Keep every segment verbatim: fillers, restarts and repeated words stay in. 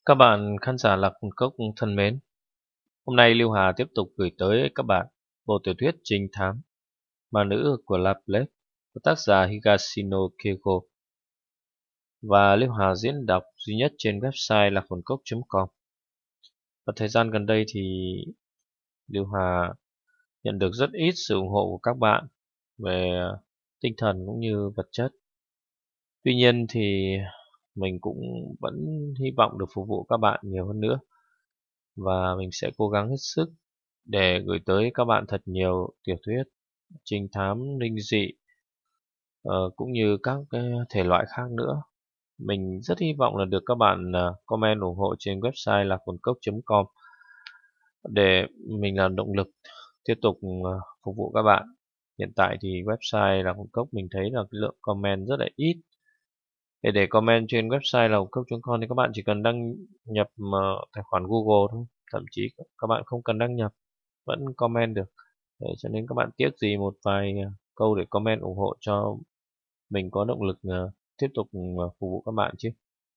Các bạn khán giả Lạc Hồn Cốc thân mến, hôm nay Lưu Hà tiếp tục gửi tới các bạn bộ tiểu thuyết trinh thám Ma nữ của Laplace của tác giả Higashino Keigo, và Lưu Hà diễn đọc duy nhất trên website lạc hồn cốc chấm com. Và thời gian gần đây thì Lưu Hà nhận được rất ít sự ủng hộ của các bạn về tinh thần cũng như vật chất. Tuy nhiên thì mình cũng vẫn hy vọng được phục vụ các bạn nhiều hơn nữa, và mình sẽ cố gắng hết sức để gửi tới các bạn thật nhiều tiểu thuyết trinh thám linh dị, ờ, cũng như các cái thể loại khác nữa. Mình rất hy vọng là được các bạn uh, comment ủng hộ trên website lạc hồn cốc chấm com để mình làm động lực tiếp tục uh, phục vụ các bạn. Hiện tại thì website lạc hồn cốc mình thấy là cái lượng comment rất là ít. Để để comment trên website lạc hồn cốc chấm com thì các bạn chỉ cần đăng nhập uh, tài khoản Google thôi, thậm chí các bạn không cần đăng nhập vẫn comment được. Đấy, cho nên các bạn tiếc gì một vài câu để comment ủng hộ cho mình có động lực uh, tiếp tục uh, phục vụ các bạn chứ.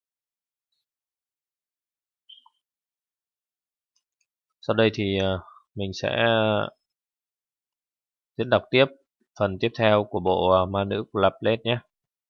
Sau đây thì uh, mình sẽ diễn đọc tiếp phần tiếp theo của bộ uh, Ma nữ của Laplace nhé.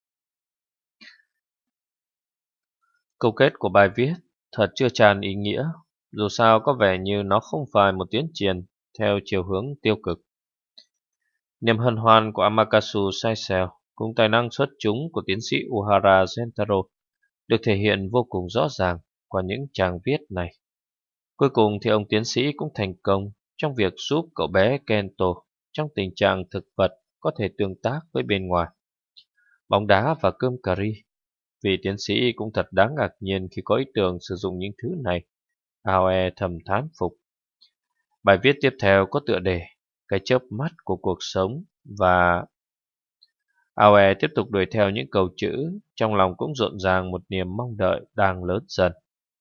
Câu kết của bài viết thật chưa tràn ý nghĩa, dù sao có vẻ như nó không phải một tiến triển theo chiều hướng tiêu cực. Niềm hân hoan của Amaterasu Saisel cùng tài năng xuất chúng của tiến sĩ Uhara Gentaro được thể hiện vô cùng rõ ràng qua những trang viết này. Cuối cùng thì ông tiến sĩ cũng thành công trong việc giúp cậu bé Kento trong tình trạng thực vật có thể tương tác với bên ngoài, bóng đá và cơm cà ri. Vì tiến sĩ cũng thật đáng ngạc nhiên khi có ý tưởng sử dụng những thứ này. Aoe thầm thán phục. Bài viết tiếp theo có tựa đề Cái chớp mắt của cuộc sống, và Aoe tiếp tục đuổi theo những câu chữ, trong lòng cũng rộn ràng một niềm mong đợi đang lớn dần.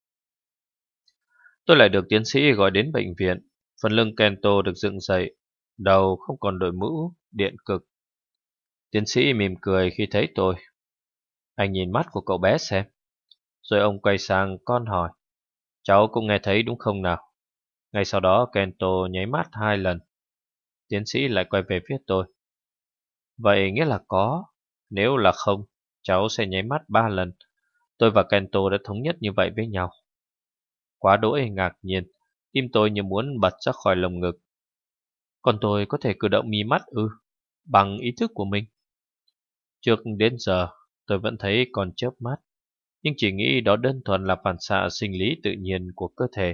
Tôi lại được tiến sĩ gọi đến bệnh viện. Phần lưng Kento được dựng dậy, đầu không còn đội mũ điện cực. Tiến sĩ mỉm cười khi thấy tôi. Anh nhìn mắt của cậu bé xem. Rồi ông quay sang con hỏi, cháu cũng nghe thấy đúng không nào? Ngay sau đó Kento nháy mắt hai lần. Tiến sĩ lại quay về phía tôi. Vậy nghĩa là có. Nếu là không, cháu sẽ nháy mắt ba lần. Tôi và Kento đã thống nhất như vậy với nhau. Quá đỗi ngạc nhiên, tim tôi như muốn bật ra khỏi lồng ngực. Còn tôi có thể cử động mí mắt ư? Bằng ý thức của mình? Trước đến giờ, tôi vẫn thấy còn chớp mắt, nhưng chỉ nghĩ đó đơn thuần là phản xạ sinh lý tự nhiên của cơ thể.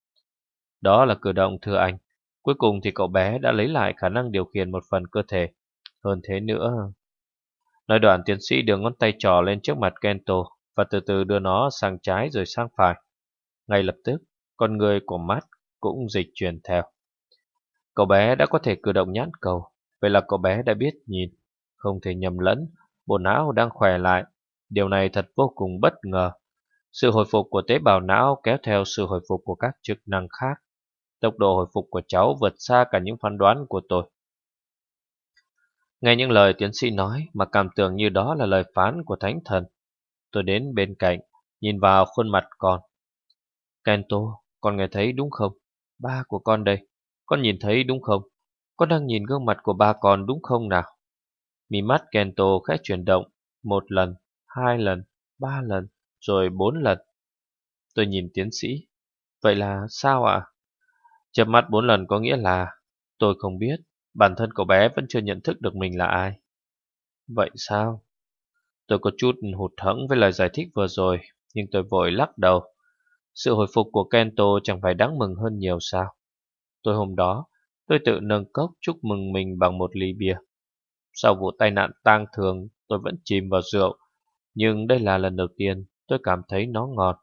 Đó là cử động, thưa anh. Cuối cùng thì cậu bé đã lấy lại khả năng điều khiển một phần cơ thể. Hơn thế nữa. Nói đoạn, tiến sĩ đưa ngón tay trỏ lên trước mặt Kento và từ từ đưa nó sang trái rồi sang phải. Ngay lập tức, con người của mắt cũng dịch chuyển theo. Cậu bé đã có thể cử động nhãn cầu. Vậy là cậu bé đã biết nhìn. Không thể nhầm lẫn, bộ não đang khỏe lại. Điều này thật vô cùng bất ngờ. Sự hồi phục của tế bào não kéo theo sự hồi phục của các chức năng khác. Tốc độ hồi phục của cháu vượt xa cả những phán đoán của tôi. Nghe những lời tiến sĩ nói mà cảm tưởng như đó là lời phán của thánh thần. Tôi đến bên cạnh, nhìn vào khuôn mặt con. Kento, con nghe thấy đúng không? Ba của con đây, con nhìn thấy đúng không? Con đang nhìn gương mặt của ba con đúng không nào? Mí mắt Kento khẽ chuyển động, một lần, hai lần, ba lần, rồi bốn lần. Tôi nhìn tiến sĩ. Vậy là sao ạ? Chớp mắt bốn lần có nghĩa là tôi không biết. Bản thân cậu bé vẫn chưa nhận thức được mình là ai. Vậy sao? Tôi có chút hụt hẫng với lời giải thích vừa rồi, nhưng tôi vội lắc đầu. Sự hồi phục của Kento chẳng phải đáng mừng hơn nhiều sao? Tối hôm đó, tôi tự nâng cốc chúc mừng mình bằng một ly bia. Sau vụ tai nạn tang thường, tôi vẫn chìm vào rượu, nhưng đây là lần đầu tiên tôi cảm thấy nó ngon.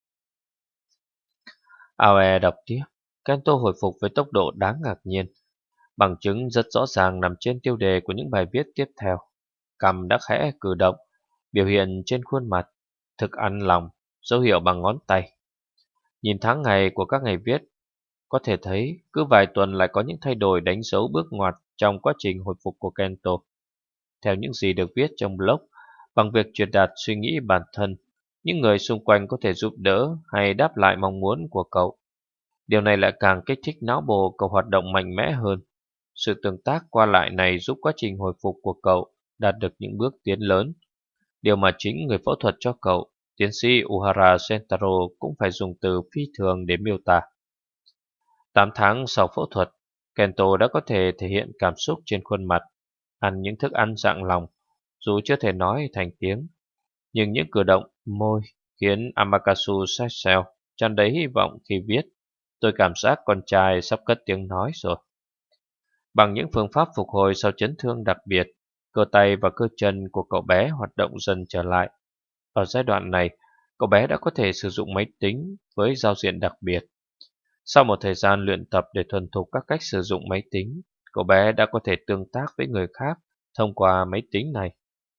Aoe đọc tiếp. Kento hồi phục với tốc độ đáng ngạc nhiên. Bằng chứng rất rõ ràng nằm trên tiêu đề của những bài viết tiếp theo. Cằm đã khẽ cử động, biểu hiện trên khuôn mặt, thực ăn lòng, dấu hiệu bằng ngón tay. Nhìn tháng ngày của các ngày viết, có thể thấy cứ vài tuần lại có những thay đổi đánh dấu bước ngoặt trong quá trình hồi phục của Kento. Theo những gì được viết trong blog, bằng việc truyền đạt suy nghĩ bản thân, những người xung quanh có thể giúp đỡ hay đáp lại mong muốn của cậu. Điều này lại càng kích thích não bộ cậu hoạt động mạnh mẽ hơn. Sự tương tác qua lại này giúp quá trình hồi phục của cậu đạt được những bước tiến lớn. Điều mà chính người phẫu thuật cho cậu, tiến sĩ Uhara Sentaro, cũng phải dùng từ phi thường để miêu tả. Tám tháng sau phẫu thuật, Kento đã có thể thể hiện cảm xúc trên khuôn mặt, ăn những thức ăn rạng lòng, dù chưa thể nói thành tiếng. Nhưng những cử động môi khiến Amaterasu Saisel tràn đầy hy vọng khi viết. Tôi cảm giác con trai sắp cất tiếng nói rồi. Bằng những phương pháp phục hồi sau chấn thương đặc biệt, cơ tay và cơ chân của cậu bé hoạt động dần trở lại. Ở giai đoạn này, cậu bé đã có thể sử dụng máy tính với giao diện đặc biệt. Sau một thời gian luyện tập để thuần thục các cách sử dụng máy tính, cậu bé đã có thể tương tác với người khác thông qua máy tính này.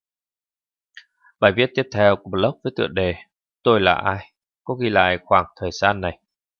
Bài viết tiếp theo của blog với tựa đề Tôi là ai? Có ghi lại khoảng thời gian này.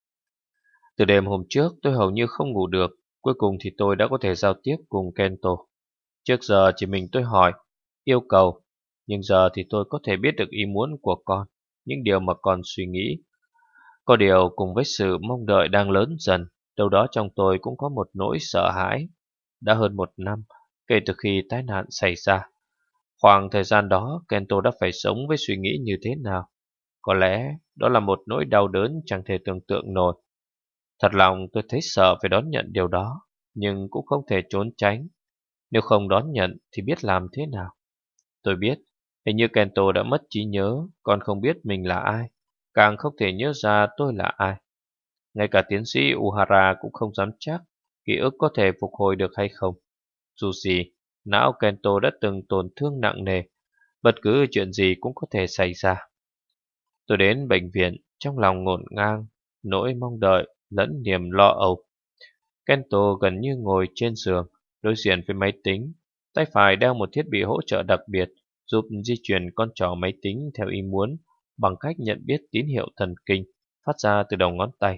Từ đêm hôm trước tôi hầu như không ngủ được. Cuối cùng thì tôi đã có thể giao tiếp cùng Kento. Trước giờ chỉ mình tôi hỏi, yêu cầu, nhưng giờ thì tôi có thể biết được ý muốn của con, những điều mà con suy nghĩ. Có điều cùng với sự mong đợi đang lớn dần, đâu đó trong tôi cũng có một nỗi sợ hãi. Đã hơn một năm kể từ khi tai nạn xảy ra. Khoảng thời gian đó, Kento đã phải sống với suy nghĩ như thế nào? Có lẽ đó là một nỗi đau đớn chẳng thể tưởng tượng nổi. Thật lòng tôi thấy sợ phải đón nhận điều đó, nhưng cũng không thể trốn tránh. Nếu không đón nhận thì biết làm thế nào? Tôi biết, hình như Kento đã mất trí nhớ, còn không biết mình là ai, càng không thể nhớ ra tôi là ai. Ngay cả tiến sĩ Uhara cũng không dám chắc ký ức có thể phục hồi được hay không. Dù gì, não Kento đã từng tổn thương nặng nề, bất cứ chuyện gì cũng có thể xảy ra. Tôi đến bệnh viện trong lòng ngổn ngang, nỗi mong đợi lẫn niềm lo âu. Kento gần như ngồi trên giường, đối diện với máy tính, tay phải đeo một thiết bị hỗ trợ đặc biệt giúp di chuyển con trỏ máy tính theo ý muốn bằng cách nhận biết tín hiệu thần kinh phát ra từ đầu ngón tay.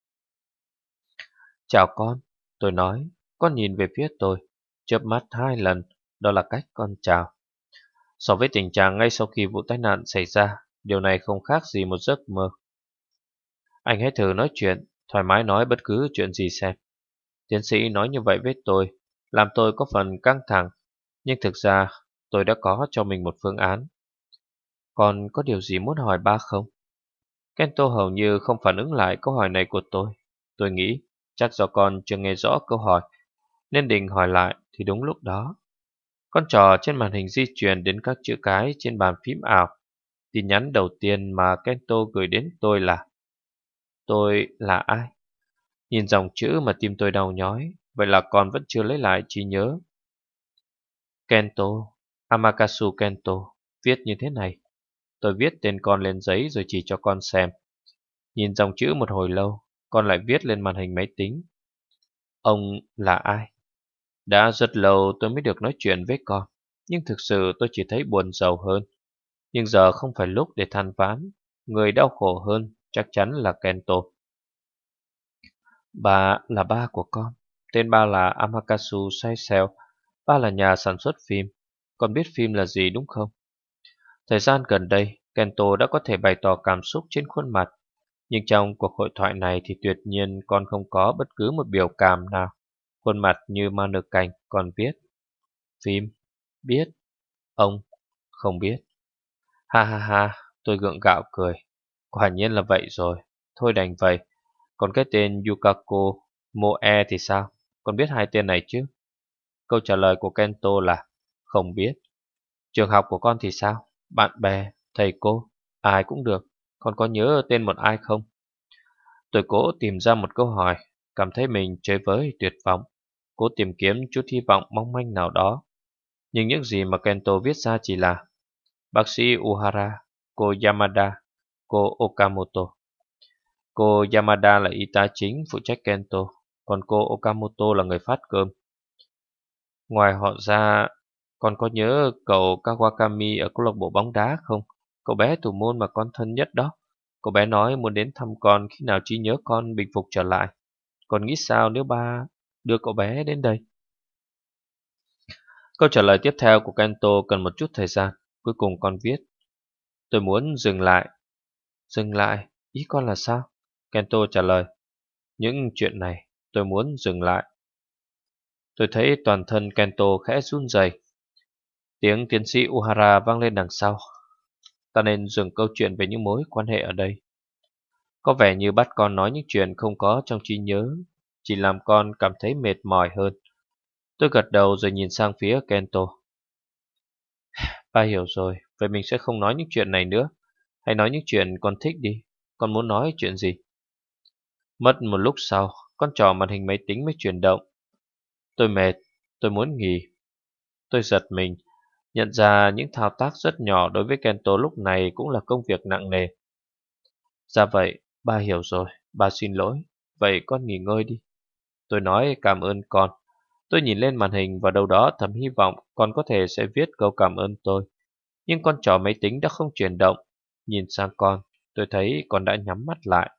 Chào con, tôi nói. Con nhìn về phía tôi, chớp mắt hai lần, đó là cách con chào. So với tình trạng ngay sau khi vụ tai nạn xảy ra, điều này không khác gì một giấc mơ. Anh hãy thử nói chuyện, thoải mái nói bất cứ chuyện gì xem. Tiến sĩ nói như vậy với tôi, làm tôi có phần căng thẳng, nhưng thực ra tôi đã có cho mình một phương án. Con có điều gì muốn hỏi ba không? Kento hầu như không phản ứng lại câu hỏi này của tôi. Tôi nghĩ chắc do con chưa nghe rõ câu hỏi, nên định hỏi lại thì đúng lúc đó. Con trò trên màn hình di chuyển đến các chữ cái trên bàn phím ảo. Tin nhắn đầu tiên mà Kento gửi đến tôi là: tôi là ai? Nhìn dòng chữ mà tim tôi đau nhói, vậy là con vẫn chưa lấy lại trí nhớ. Kento, Amaterasu Kento, viết như thế này. Tôi viết tên con lên giấy rồi chỉ cho con xem. Nhìn dòng chữ một hồi lâu, con lại viết lên màn hình máy tính. Ông là ai? Đã rất lâu tôi mới được nói chuyện với con, nhưng thực sự tôi chỉ thấy buồn rầu hơn. Nhưng giờ không phải lúc để than vãn, người đau khổ hơn chắc chắn là Kento. Bà là ba của con, tên ba là Amaterasu Saisel, ba là nhà sản xuất phim. Con biết phim là gì đúng không? Thời gian gần đây, Kento đã có thể bày tỏ cảm xúc trên khuôn mặt, nhưng trong cuộc hội thoại này thì tuyệt nhiên con không có bất cứ một biểu cảm nào. Khuôn mặt như ma nơ cành, con viết. Phim, biết. Ông, không biết. Ha ha ha, tôi gượng gạo cười. Quả nhiên là vậy rồi, thôi đành vậy. Còn cái tên Yukako Moe thì sao? Con biết hai tên này chứ? Câu trả lời của Kento là không biết. Trường học của con thì sao? Bạn bè, thầy cô, ai cũng được. Con có nhớ tên một ai không? Tôi cố tìm ra một câu hỏi, cảm thấy mình chơi với tuyệt vọng, cố tìm kiếm chút hy vọng mong manh nào đó. Nhưng những gì mà Kento viết ra chỉ là bác sĩ Uhara, cô Yamada, cô Okamoto. Cô Yamada là y tá chính phụ trách Kento, còn cô Okamoto là người phát cơm. Ngoài họ ra, con có nhớ cậu Kawakami ở câu lạc bộ bóng đá không? Cậu bé thủ môn mà con thân nhất đó. Cậu bé nói muốn đến thăm con khi nào trí nhớ con bình phục trở lại. Con nghĩ sao nếu ba đưa cậu bé đến đây? Câu trả lời tiếp theo của Kento cần một chút thời gian. Cuối cùng con viết: Tôi muốn dừng lại. Dừng lại? Ý con là sao? Kento trả lời. Những chuyện này, tôi muốn dừng lại. Tôi thấy toàn thân Kento khẽ run rẩy. Tiếng tiến sĩ Uhara vang lên đằng sau. Ta nên dừng câu chuyện về những mối quan hệ ở đây. Có vẻ như bắt con nói những chuyện không có trong trí nhớ, chỉ làm con cảm thấy mệt mỏi hơn. Tôi gật đầu rồi nhìn sang phía Kento. Ba hiểu rồi, vậy mình sẽ không nói những chuyện này nữa. Hãy nói những chuyện con thích đi. Con muốn nói chuyện gì? Mất một lúc sau, con trỏ màn hình máy tính mới chuyển động. Tôi mệt, tôi muốn nghỉ. Tôi giật mình, nhận ra những thao tác rất nhỏ đối với Kento lúc này cũng là công việc nặng nề. Dạ vậy, ba hiểu rồi, ba xin lỗi. Vậy con nghỉ ngơi đi. Tôi nói cảm ơn con. Tôi nhìn lên màn hình và đâu đó thầm hy vọng con có thể sẽ viết câu cảm ơn tôi. Nhưng con trỏ máy tính đã không chuyển động. Nhìn sang con, tôi thấy con đã nhắm mắt lại.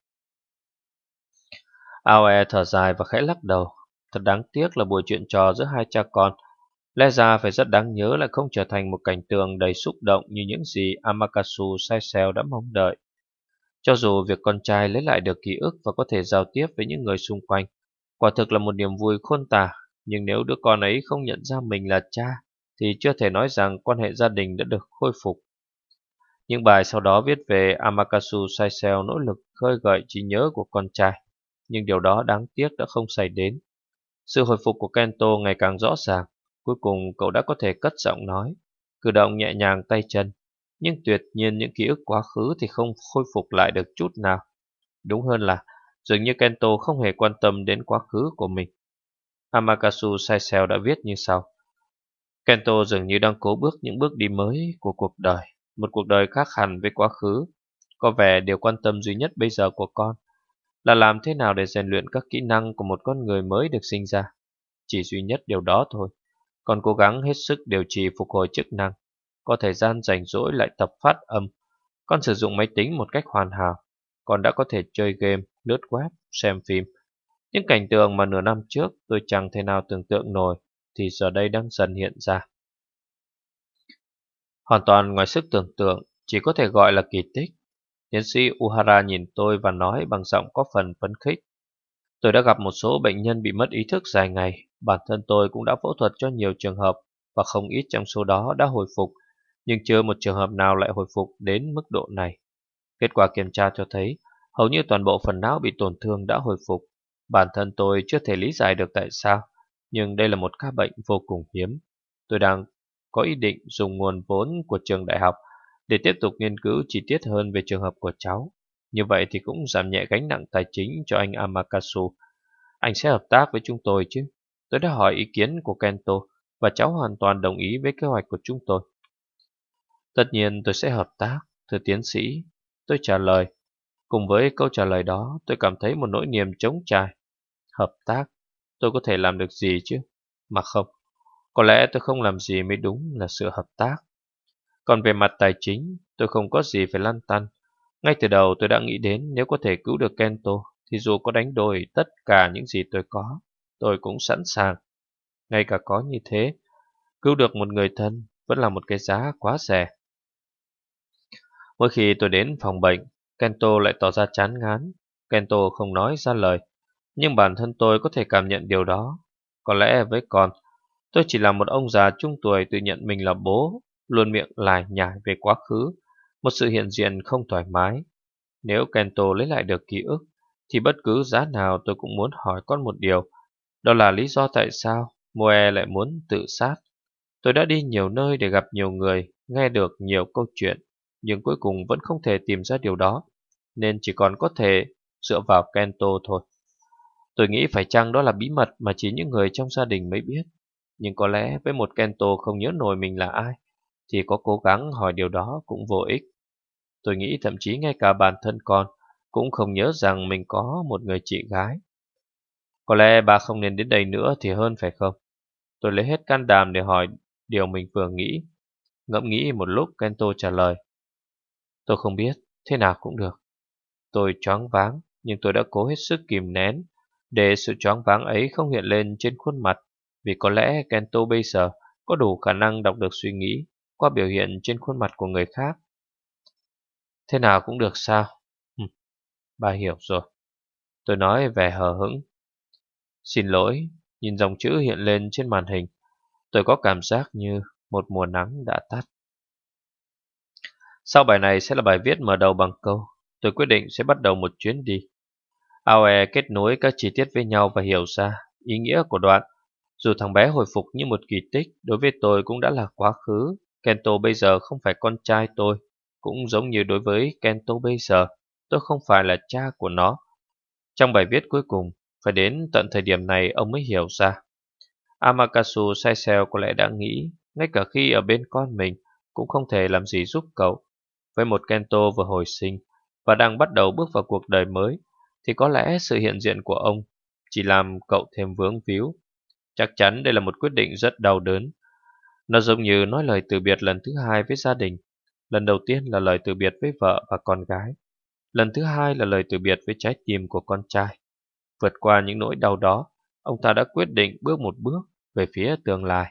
Aoe thở dài và khẽ lắc đầu. Thật đáng tiếc là buổi chuyện trò giữa hai cha con lẽ ra phải rất đáng nhớ lại không trở thành một cảnh tượng đầy xúc động như những gì Amakatsu Saiseo đã mong đợi. Cho dù việc con trai lấy lại được ký ức và có thể giao tiếp với những người xung quanh, quả thực là một niềm vui khôn tả, nhưng nếu đứa con ấy không nhận ra mình là cha, thì chưa thể nói rằng quan hệ gia đình đã được khôi phục. Những bài sau đó viết về Amakatsu Saiseo nỗ lực khơi gợi trí nhớ của con trai, nhưng điều đó đáng tiếc đã không xảy đến. Sự hồi phục của Kento ngày càng rõ ràng. Cuối cùng cậu đã có thể cất giọng nói, cử động nhẹ nhàng tay chân. Nhưng tuyệt nhiên những ký ức quá khứ thì không khôi phục lại được chút nào. Đúng hơn là dường như Kento không hề quan tâm đến quá khứ của mình. Amakatsu Saiseo đã viết như sau. Kento dường như đang cố bước những bước đi mới của cuộc đời. Một cuộc đời khác hẳn với quá khứ. Có vẻ điều quan tâm duy nhất bây giờ của con là làm thế nào để rèn luyện các kỹ năng của một con người mới được sinh ra. Chỉ duy nhất điều đó thôi. Con cố gắng hết sức điều trị phục hồi chức năng. Có thời gian rảnh rỗi lại tập phát âm. Con sử dụng máy tính một cách hoàn hảo. Con đã có thể chơi game, lướt web, xem phim. Những cảnh tượng mà nửa năm trước tôi chẳng thể nào tưởng tượng nổi thì giờ đây đang dần hiện ra. Hoàn toàn ngoài sức tưởng tượng, chỉ có thể gọi là kỳ tích. Tiến sĩ Uhara nhìn tôi và nói bằng giọng có phần phấn khích. Tôi đã gặp một số bệnh nhân bị mất ý thức dài ngày. Bản thân tôi cũng đã phẫu thuật cho nhiều trường hợp và không ít trong số đó đã hồi phục, nhưng chưa một trường hợp nào lại hồi phục đến mức độ này. Kết quả kiểm tra cho thấy hầu như toàn bộ phần não bị tổn thương đã hồi phục. Bản thân tôi chưa thể lý giải được tại sao, nhưng đây là một ca bệnh vô cùng hiếm. Tôi đang có ý định dùng nguồn vốn của trường đại học để tiếp tục nghiên cứu chi tiết hơn về trường hợp của cháu. Như vậy thì cũng giảm nhẹ gánh nặng tài chính cho anh Amakatsu. Anh sẽ hợp tác với chúng tôi chứ? Tôi đã hỏi ý kiến của Kento và cháu hoàn toàn đồng ý với kế hoạch của chúng tôi. Tất nhiên tôi sẽ hợp tác, thưa tiến sĩ. Tôi trả lời. Cùng với câu trả lời đó, tôi cảm thấy một nỗi niềm trống trải. Hợp tác? Tôi có thể làm được gì chứ? Mà không, có lẽ tôi không làm gì mới đúng là sự hợp tác. Còn về mặt tài chính, tôi không có gì phải lăn tăn. Ngay từ đầu tôi đã nghĩ đến nếu có thể cứu được Kento thì dù có đánh đổi tất cả những gì tôi có, tôi cũng sẵn sàng. Ngay cả có như thế, cứu được một người thân vẫn là một cái giá quá rẻ. Mỗi khi tôi đến phòng bệnh, Kento lại tỏ ra chán ngán. Kento không nói ra lời, nhưng bản thân tôi có thể cảm nhận điều đó. Có lẽ với con, tôi chỉ là một ông già trung tuổi tự nhận mình là bố, luôn miệng lải nhải về quá khứ, một sự hiện diện không thoải mái. Nếu Kento lấy lại được ký ức, thì bất cứ giá nào tôi cũng muốn hỏi con một điều. Đó là lý do tại sao Moe lại muốn tự sát. Tôi đã đi nhiều nơi để gặp nhiều người, nghe được nhiều câu chuyện, nhưng cuối cùng vẫn không thể tìm ra điều đó, nên chỉ còn có thể dựa vào Kento thôi. Tôi nghĩ phải chăng đó là bí mật mà chỉ những người trong gia đình mới biết. Nhưng có lẽ với một Kento không nhớ nổi mình là ai, thì có cố gắng hỏi điều đó cũng vô ích. Tôi nghĩ thậm chí ngay cả bản thân con cũng không nhớ rằng mình có một người chị gái. Có lẽ bà không nên đến đây nữa thì hơn phải không? Tôi lấy hết can đảm để hỏi điều mình vừa nghĩ. Ngẫm nghĩ một lúc, Kento trả lời. Tôi không biết, thế nào cũng được. Tôi choáng váng, nhưng tôi đã cố hết sức kìm nén để sự choáng váng ấy không hiện lên trên khuôn mặt, vì có lẽ Kento bây giờ có đủ khả năng đọc được suy nghĩ qua biểu hiện trên khuôn mặt của người khác. Thế nào cũng được sao? Ừ, bà hiểu rồi. Tôi nói vẻ hờ hững. Xin lỗi, nhìn dòng chữ hiện lên trên màn hình, tôi có cảm giác như một mùa nắng đã tắt. Sau bài này sẽ là bài viết mở đầu bằng câu tôi quyết định sẽ bắt đầu một chuyến đi. Aoe kết nối các chi tiết với nhau và hiểu ra ý nghĩa của đoạn. Dù thằng bé hồi phục như một kỳ tích, đối với tôi cũng đã là quá khứ. Kento bây giờ không phải con trai tôi, cũng giống như đối với Kento bây giờ, tôi không phải là cha của nó. Trong bài viết cuối cùng, phải đến tận thời điểm này ông mới hiểu ra. Amaterasu Saisel có lẽ đã nghĩ, ngay cả khi ở bên con mình, cũng không thể làm gì giúp cậu. Với một Kento vừa hồi sinh và đang bắt đầu bước vào cuộc đời mới, thì có lẽ sự hiện diện của ông chỉ làm cậu thêm vướng víu. Chắc chắn đây là một quyết định rất đau đớn. Nó giống như nói lời từ biệt lần thứ hai với gia đình. Lần đầu tiên là lời từ biệt với vợ và con gái. Lần thứ hai là lời từ biệt với trái tim của con trai. Vượt qua những nỗi đau đó, ông ta đã quyết định bước một bước về phía tương lai.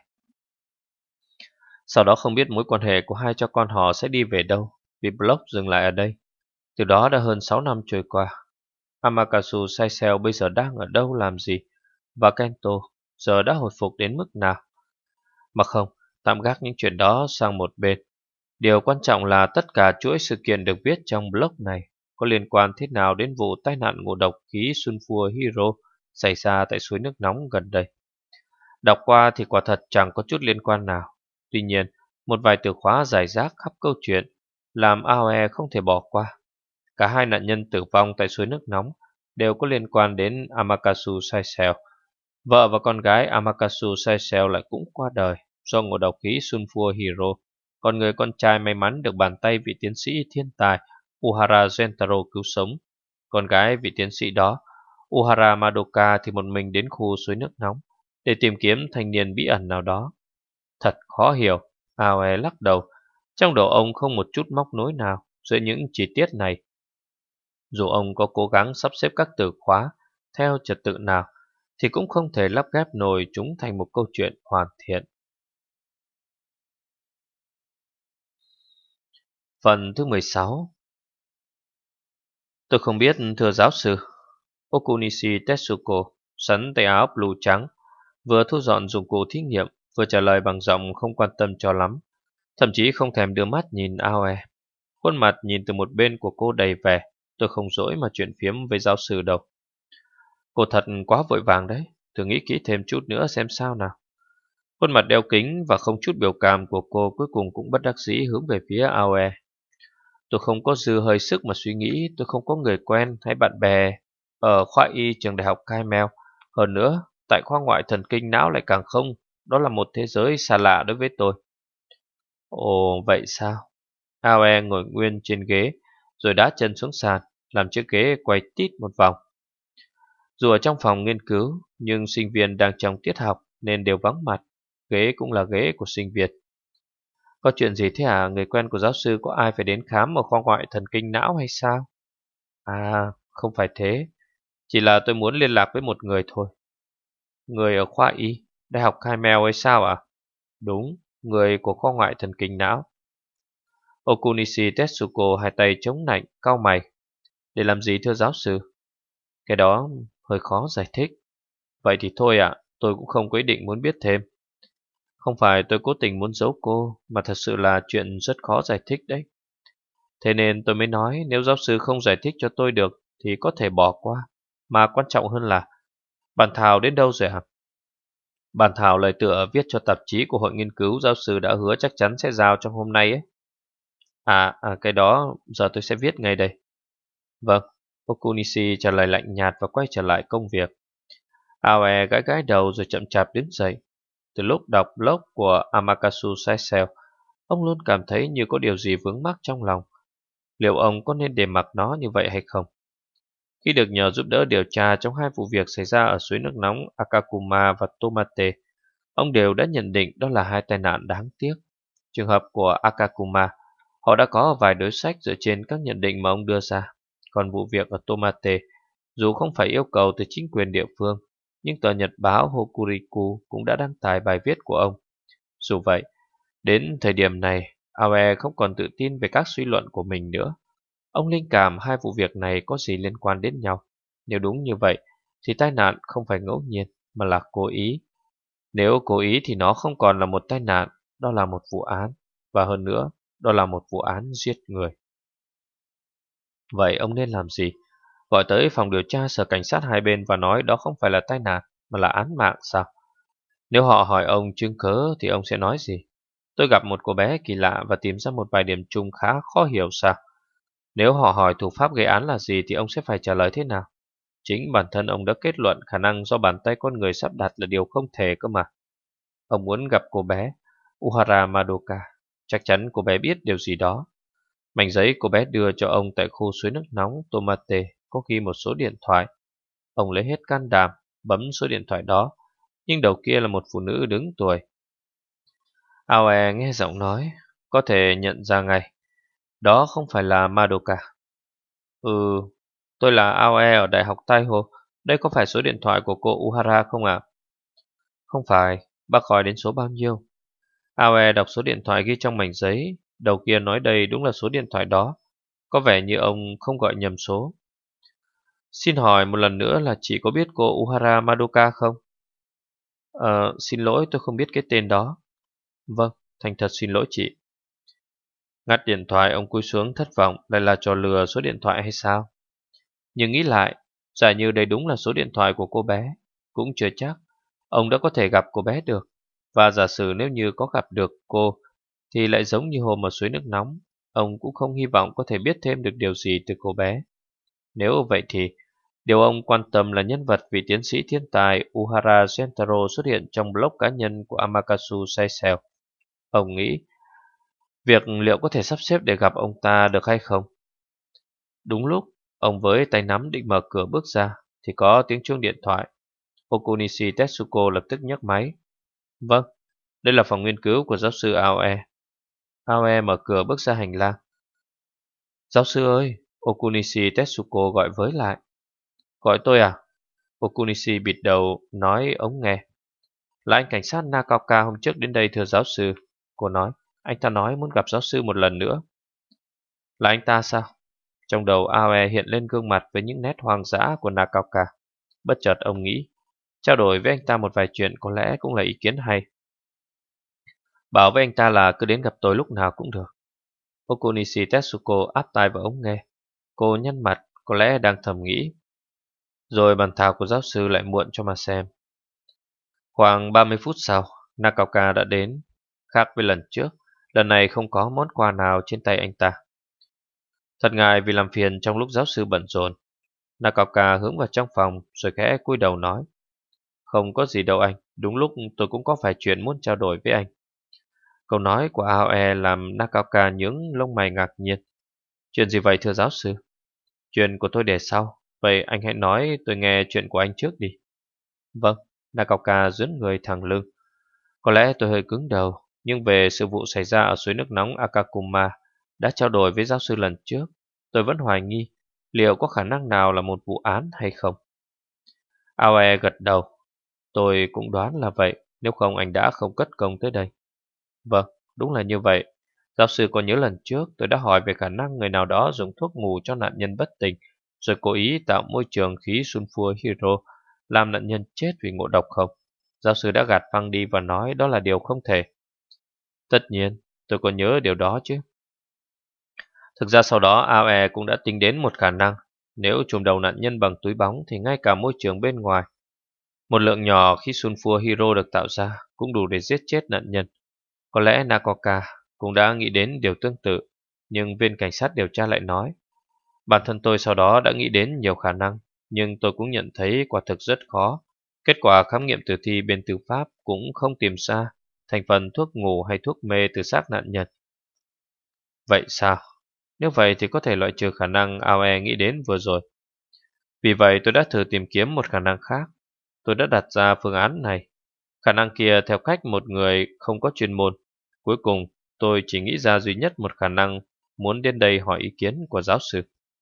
Sau đó không biết mối quan hệ của hai cha con họ sẽ đi về đâu, vì blog dừng lại ở đây. Từ đó đã hơn sáu năm trôi qua. Amaterasu Saisel bây giờ đang ở đâu làm gì? Và Kento giờ đã hồi phục đến mức nào? Mà không, tạm gác những chuyện đó sang một bên. Điều quan trọng là tất cả chuỗi sự kiện được viết trong blog này có liên quan thế nào đến vụ tai nạn ngộ độc khí Sulfur Hero xảy ra tại suối nước nóng gần đây. Đọc qua thì quả thật chẳng có chút liên quan nào. Tuy nhiên, một vài từ khóa rải rác khắp câu chuyện làm Aoe không thể bỏ qua. Cả hai nạn nhân tử vong tại suối nước nóng đều có liên quan đến Amaterasu Saisel. Vợ và con gái Amaterasu Saisel lại cũng qua đời do ngộ độc khí Sulfur Hero. Còn người con trai may mắn được bàn tay vị tiến sĩ thiên tài Uhara Gentaro cứu sống. Con gái vị tiến sĩ đó, Uhara Madoka, thì một mình đến khu suối nước nóng để tìm kiếm thanh niên bí ẩn nào đó. Thật khó hiểu, Aoe lắc đầu. Trong đầu ông không một chút móc nối nào giữa những chi tiết này. Dù ông có cố gắng sắp xếp các từ khóa theo trật tự nào, thì cũng không thể lắp ghép nổi chúng thành một câu chuyện hoàn thiện. Phần thứ mười sáu. Tôi không biết thưa giáo sư. Okunishi Tetsuko, sắn tay áo blue trắng, vừa thu dọn dụng cụ thí nghiệm, vừa trả lời bằng giọng không quan tâm cho lắm, thậm chí không thèm đưa mắt nhìn Aoe. Khuôn mặt nhìn từ một bên của cô đầy vẻ. Tôi không dỗi mà chuyện phiếm với giáo sư đâu. Cô thật quá vội vàng đấy. Thử nghĩ kỹ thêm chút nữa xem sao nào. Khuôn mặt đeo kính và không chút biểu cảm của cô cuối cùng cũng bất đắc dĩ hướng về phía Aoe. Tôi không có dư hơi sức mà suy nghĩ. Tôi không có người quen hay bạn bè ở khoa y trường đại học Caimel. Hơn nữa, tại khoa ngoại thần kinh não lại càng không. Đó là một thế giới xa lạ đối với tôi. Ồ, vậy sao? Aoe ngồi nguyên trên ghế, rồi đá chân xuống sàn, làm chiếc ghế quay tít một vòng. Dù ở trong phòng nghiên cứu, nhưng sinh viên đang trong tiết học nên đều vắng mặt. Ghế cũng là ghế của sinh viên. Có chuyện gì thế hả? Người quen của giáo sư có ai phải đến khám ở khoa ngoại thần kinh não hay sao? À, không phải thế. Chỉ là tôi muốn liên lạc với một người thôi. Người ở khoa y, đại học Caimel hay sao ạ? À? Đúng, người của khoa ngoại thần kinh não. Okunishi Tetsuko hai tay chống nạnh, cau mày. Để làm gì thưa giáo sư? Cái đó hơi khó giải thích. Vậy thì thôi ạ, tôi cũng không có ý định muốn biết thêm. Không phải tôi cố tình muốn giấu cô, mà thật sự là chuyện rất khó giải thích đấy. Thế nên tôi mới nói nếu giáo sư không giải thích cho tôi được thì có thể bỏ qua. Mà quan trọng hơn là bản thảo đến đâu rồi hả? Bản thảo lời tựa viết cho tạp chí của hội nghiên cứu giáo sư đã hứa chắc chắn sẽ giao trong hôm nay ấy. À, à cái đó giờ tôi sẽ viết ngay đây. Vâng, Okunishi trả lời lạnh nhạt và quay trở lại công việc. Aoe gãi gãi đầu rồi chậm chạp đứng dậy. Từ lúc đọc blog của Amaterasu Saisel, ông luôn cảm thấy như có điều gì vướng mắc trong lòng. Liệu ông có nên để mặc nó như vậy hay không? Khi được nhờ giúp đỡ điều tra trong hai vụ việc xảy ra ở suối nước nóng Akakuma và Tomate, ông đều đã nhận định đó là hai tai nạn đáng tiếc. Trường hợp của Akakuma, họ đã có vài đối sách dựa trên các nhận định mà ông đưa ra. Còn vụ việc ở Tomate, dù không phải yêu cầu từ chính quyền địa phương, nhưng tờ nhật báo Hokuriku cũng đã đăng tải bài viết của ông. Dù vậy, đến thời điểm này, Aoe không còn tự tin về các suy luận của mình nữa. Ông linh cảm hai vụ việc này có gì liên quan đến nhau. Nếu đúng như vậy, thì tai nạn không phải ngẫu nhiên, mà là cố ý. Nếu cố ý thì nó không còn là một tai nạn, đó là một vụ án. Và hơn nữa, đó là một vụ án giết người. Vậy ông nên làm gì? Gọi tới phòng điều tra sở cảnh sát hai bên và nói đó không phải là tai nạn, mà là án mạng sao? Nếu họ hỏi ông chứng cớ thì ông sẽ nói gì? Tôi gặp một cô bé kỳ lạ và tìm ra một vài điểm chung khá khó hiểu sao? Nếu họ hỏi thủ pháp gây án là gì thì ông sẽ phải trả lời thế nào? Chính bản thân ông đã kết luận khả năng do bàn tay con người sắp đặt là điều không thể cơ mà. Ông muốn gặp cô bé Uhara Madoka. Chắc chắn cô bé biết điều gì đó. Mảnh giấy cô bé đưa cho ông tại khu suối nước nóng Tomate có ghi một số điện thoại. Ông lấy hết can đảm, bấm số điện thoại đó, nhưng đầu kia là một phụ nữ đứng tuổi. Aoe nghe giọng nói, có thể nhận ra ngay. Đó không phải là Madoka. Ừ, tôi là Aoe ở Đại học Taiho. Đây có phải số điện thoại của cô Uhara không ạ? Không phải, bác gọi đến số bao nhiêu? Aoe đọc số điện thoại ghi trong mảnh giấy. Đầu kia nói đây đúng là số điện thoại đó. Có vẻ như ông không gọi nhầm số. Xin hỏi một lần nữa là chị có biết cô Uhara Madoka không? Ờ, xin lỗi tôi không biết cái tên đó. Vâng, thành thật xin lỗi chị. Ngắt điện thoại ông cúi xuống thất vọng lại là trò lừa số điện thoại hay sao? Nhưng nghĩ lại, giả như đây đúng là số điện thoại của cô bé, cũng chưa chắc. Ông đã có thể gặp cô bé được. Và giả sử nếu như có gặp được cô, thì lại giống như hôm ở suối nước nóng. Ông cũng không hy vọng có thể biết thêm được điều gì từ cô bé. Nếu vậy thì, điều ông quan tâm là nhân vật vị tiến sĩ thiên tài Uhara Gentaro xuất hiện trong blog cá nhân của Amakasu Seisel. Ông nghĩ, việc liệu có thể sắp xếp để gặp ông ta được hay không? Đúng lúc, ông với tay nắm định mở cửa bước ra, thì có tiếng chuông điện thoại. Okunishi Tetsuko lập tức nhấc máy. Vâng, đây là phòng nghiên cứu của giáo sư Aoe. Aoe mở cửa bước ra hành lang. Giáo sư ơi, Okunishi Tetsuko gọi với lại. Gọi tôi à? Okunishi bịt đầu nói ống nghe. Là anh cảnh sát Nakaoka hôm trước đến đây thưa giáo sư. Cô nói, anh ta nói muốn gặp giáo sư một lần nữa. Là anh ta sao? Trong đầu Aoe hiện lên gương mặt với những nét hoang dã của Nakaoka. Bất chợt ông nghĩ, trao đổi với anh ta một vài chuyện có lẽ cũng là ý kiến hay. Bảo với anh ta là cứ đến gặp tôi lúc nào cũng được. Okunishi Tetsuko áp tai vào ống nghe. Cô nhăn mặt, có lẽ đang thầm nghĩ. Rồi bàn thảo của giáo sư lại muộn cho mà xem. Khoảng ba mươi phút sau, Nakaoka đã đến. Khác với lần trước, lần này không có món quà nào trên tay anh ta. Thật ngại vì làm phiền trong lúc giáo sư bận rộn. Nakaoka hướng vào trong phòng rồi khẽ cúi đầu nói. Không có gì đâu anh, đúng lúc tôi cũng có vài chuyện muốn trao đổi với anh. Câu nói của Aoe làm Nakaoka nhướng lông mày ngạc nhiên. Chuyện gì vậy thưa giáo sư? Chuyện của tôi để sau, vậy anh hãy nói tôi nghe chuyện của anh trước đi. Vâng, Nakaoka dướn người thẳng lưng. Có lẽ tôi hơi cứng đầu, nhưng về sự vụ xảy ra ở suối nước nóng Akakuma đã trao đổi với giáo sư lần trước, tôi vẫn hoài nghi liệu có khả năng nào là một vụ án hay không. Aoe gật đầu. Tôi cũng đoán là vậy, nếu không anh đã không cất công tới đây. Vâng, đúng là như vậy. Giáo sư có nhớ lần trước tôi đã hỏi về khả năng người nào đó dùng thuốc ngủ cho nạn nhân bất tỉnh, rồi cố ý tạo môi trường khí sulfur hydro làm nạn nhân chết vì ngộ độc không? Giáo sư đã gạt phăng đi và nói đó là điều không thể. Tất nhiên, tôi có nhớ điều đó chứ. Thực ra sau đó Aoe cũng đã tính đến một khả năng. Nếu trùm đầu nạn nhân bằng túi bóng thì ngay cả môi trường bên ngoài, một lượng nhỏ khí sulfur hydro được tạo ra cũng đủ để giết chết nạn nhân. Có lẽ Nakoka cũng đã nghĩ đến điều tương tự, nhưng viên cảnh sát điều tra lại nói. Bản thân tôi sau đó đã nghĩ đến nhiều khả năng, nhưng tôi cũng nhận thấy quả thực rất khó. Kết quả khám nghiệm tử thi bên tư pháp cũng không tìm ra thành phần thuốc ngủ hay thuốc mê từ xác nạn nhân. Vậy sao? Nếu vậy thì có thể loại trừ khả năng Aoe nghĩ đến vừa rồi. Vì vậy tôi đã thử tìm kiếm một khả năng khác. Tôi đã đặt ra phương án này. Khả năng kia theo cách một người không có chuyên môn. Cuối cùng, tôi chỉ nghĩ ra duy nhất một khả năng muốn đến đây hỏi ý kiến của giáo sư.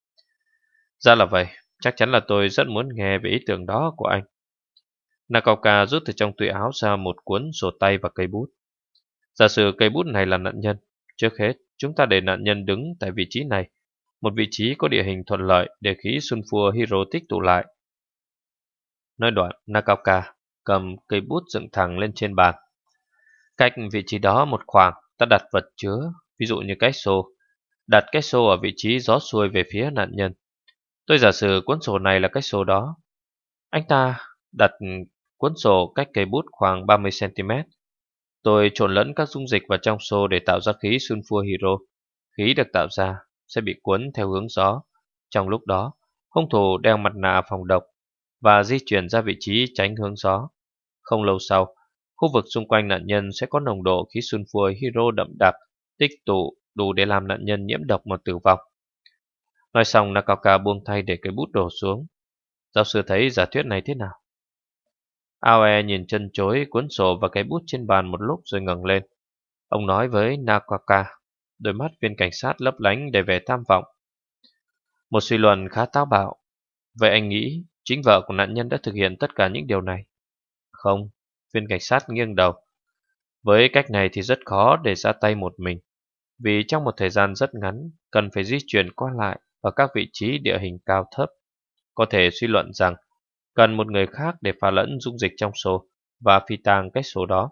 Ra là vậy, chắc chắn là tôi rất muốn nghe về ý tưởng đó của anh. Nakaoka rút từ trong túi áo ra một cuốn sổ tay và cây bút. Giả sử cây bút này là nạn nhân. Trước hết, chúng ta để nạn nhân đứng tại vị trí này. một vị trí có địa hình thuận lợi để khí Sulfur Hero tích tụ lại. Nói đoạn, Nakaoka cầm cây bút dựng thẳng lên trên bàn. Cách vị trí đó một khoảng, ta đặt vật chứa, ví dụ như cái xô. Đặt cái xô ở vị trí gió xuôi về phía nạn nhân. Tôi giả sử cuốn sổ này là cái xô đó. Anh ta đặt cuốn sổ cách cây bút khoảng ba mươi xăng-ti-mét. Tôi trộn lẫn các dung dịch vào trong xô để tạo ra khí Sulfur Hero. Khí được tạo ra sẽ bị cuốn theo hướng gió. Trong lúc đó, hung thủ đeo mặt nạ phòng độc và di chuyển ra vị trí tránh hướng gió. Không lâu sau, khu vực xung quanh nạn nhân sẽ có nồng độ khí Sulfur Hero đậm đặc, tích tụ đủ để làm nạn nhân nhiễm độc mà tử vong. Nói xong, Nakaoka buông tay để cây bút đổ xuống. Giáo sư thấy giả thuyết này thế nào? Aoe nhìn chân chối cuốn sổ và cái bút trên bàn một lúc rồi ngẩng lên. Ông nói với Nakaoka, đôi mắt viên cảnh sát lấp lánh đầy vẻ tham vọng. Một suy luận khá táo bạo. Vậy anh nghĩ chính vợ của nạn nhân đã thực hiện tất cả những điều này? Không, viên cảnh sát nghiêng đầu. Với cách này thì rất khó để ra tay một mình, vì trong một thời gian rất ngắn cần phải di chuyển qua lại ở các vị trí địa hình cao thấp. Có thể suy luận rằng cần một người khác để pha lẫn dung dịch trong sổ và phi tang cái sổ đó.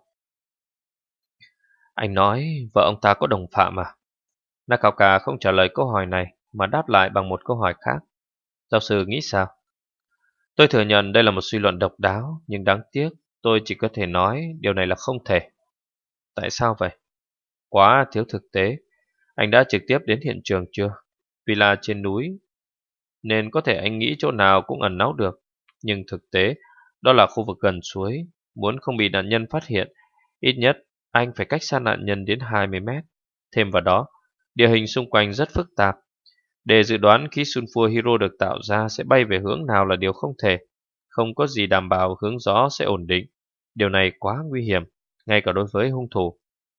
Anh nói vợ ông ta có đồng phạm à? Nakaoka không trả lời câu hỏi này mà đáp lại bằng một câu hỏi khác. Giáo sư nghĩ sao? Tôi thừa nhận đây là một suy luận độc đáo, nhưng đáng tiếc tôi chỉ có thể nói điều này là không thể. Tại sao vậy? Quá thiếu thực tế. Anh đã trực tiếp đến hiện trường chưa? Vì là trên núi nên có thể anh nghĩ chỗ nào cũng ẩn náu được. Nhưng thực tế, đó là khu vực gần suối. Muốn không bị nạn nhân phát hiện, ít nhất anh phải cách xa nạn nhân đến hai mươi mét. Thêm vào đó, địa hình xung quanh rất phức tạp. Để dự đoán khí Sulfur Hero được tạo ra sẽ bay về hướng nào là điều không thể. Không có gì đảm bảo hướng gió sẽ ổn định. Điều này quá nguy hiểm, ngay cả đối với hung thủ.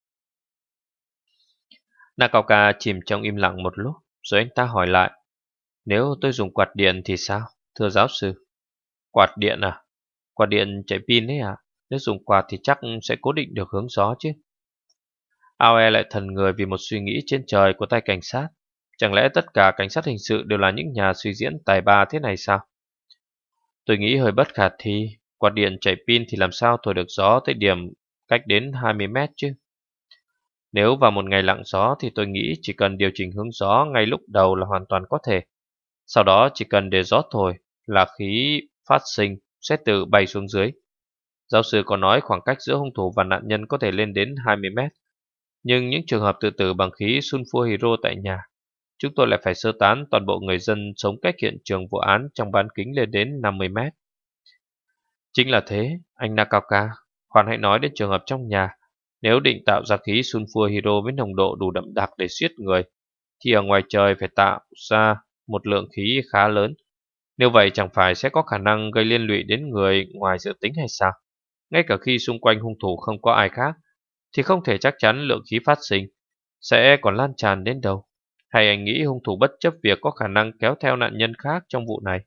Nakaoka chìm trong im lặng một lúc, rồi anh ta hỏi lại. Nếu tôi dùng quạt điện thì sao, thưa giáo sư? Quạt điện à? Quạt điện chạy pin ấy à? Nếu dùng quạt thì chắc sẽ cố định được hướng gió chứ. Aoe lại thần người vì một suy nghĩ trên trời của tay cảnh sát. Chẳng lẽ tất cả cảnh sát hình sự đều là những nhà suy diễn tài ba thế này sao? Tôi nghĩ hơi bất khả thi. Quạt điện chạy pin thì làm sao thổi được gió tới điểm cách đến hai mươi mét chứ? Nếu vào một ngày lặng gió thì tôi nghĩ chỉ cần điều chỉnh hướng gió ngay lúc đầu là hoàn toàn có thể. Sau đó chỉ cần để gió thổi là khí phát sinh sẽ tự bay xuống dưới. Giáo sư có nói khoảng cách giữa hung thủ và nạn nhân có thể lên đến hai mươi mét. Nhưng những trường hợp tự tử bằng khí Sulfur Hero tại nhà, chúng tôi lại phải sơ tán toàn bộ người dân sống cách hiện trường vụ án trong bán kính lên đến năm mươi mét. Chính là thế, anh Nakaoka, khoan hãy nói đến trường hợp trong nhà. Nếu định tạo ra khí Sulfur Hero với nồng độ đủ đậm đặc để giết người, thì ở ngoài trời phải tạo ra một lượng khí khá lớn. Nếu vậy chẳng phải sẽ có khả năng gây liên lụy đến người ngoài dự tính hay sao? Ngay cả khi xung quanh hung thủ không có ai khác, thì không thể chắc chắn lượng khí phát sinh sẽ còn lan tràn đến đâu. Hay anh nghĩ hung thủ bất chấp việc có khả năng kéo theo nạn nhân khác trong vụ này?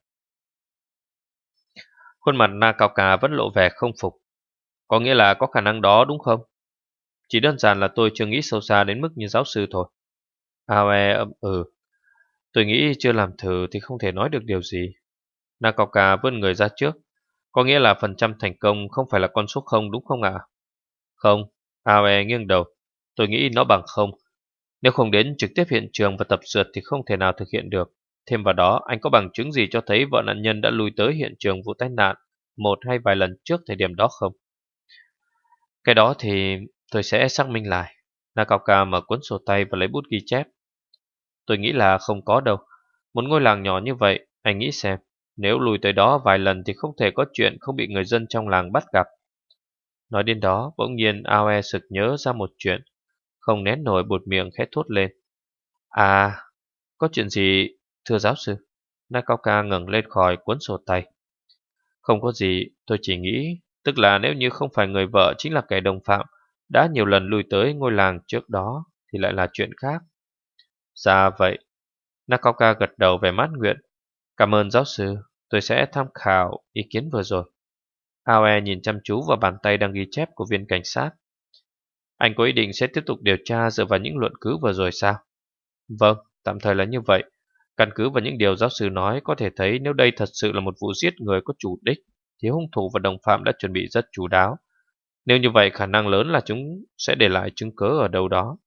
Khuôn mặt Nakaoka vẫn lộ vẻ không phục. Có nghĩa là có khả năng đó đúng không? Chỉ đơn giản là tôi chưa nghĩ sâu xa đến mức như giáo sư thôi. Aoe ậm ừ. Tôi nghĩ chưa làm thử thì không thể nói được điều gì. Nakaoka vươn người ra trước. Có nghĩa là phần trăm thành công không phải là con số không đúng không ạ? Không. Aoe nghiêng đầu. Tôi nghĩ nó bằng không. Nếu không đến trực tiếp hiện trường và tập dượt thì không thể nào thực hiện được. Thêm vào đó, anh có bằng chứng gì cho thấy vợ nạn nhân đã lui tới hiện trường vụ tai nạn một hay vài lần trước thời điểm đó không? Cái đó thì tôi sẽ xác minh lại. Nakaoka mở cuốn sổ tay và lấy bút ghi chép. Tôi nghĩ là không có đâu. Một ngôi làng nhỏ như vậy, anh nghĩ xem, nếu lùi tới đó vài lần thì không thể có chuyện không bị người dân trong làng bắt gặp. Nói đến đó, bỗng nhiên Aoe sực nhớ ra một chuyện, không nén nổi buột miệng khẽ thốt lên. À, có chuyện gì, thưa giáo sư? Nakaoka ngẩng lên khỏi cuốn sổ tay. Không có gì, tôi chỉ nghĩ, tức là nếu như không phải người vợ chính là kẻ đồng phạm, đã nhiều lần lui tới ngôi làng trước đó, thì lại là chuyện khác. Dạ vậy. Nakaoka gật đầu vẻ mãn nguyện. Cảm ơn giáo sư, tôi sẽ tham khảo ý kiến vừa rồi. Aoe nhìn chăm chú vào bàn tay đang ghi chép của viên cảnh sát. Anh có ý định sẽ tiếp tục điều tra dựa vào những luận cứ vừa rồi sao? Vâng, tạm thời là như vậy. Căn cứ vào những điều giáo sư nói, có thể thấy nếu đây thật sự là một vụ giết người có chủ đích, thì hung thủ và đồng phạm đã chuẩn bị rất chu đáo. Nếu như vậy, khả năng lớn là chúng sẽ để lại chứng cớ ở đâu đó.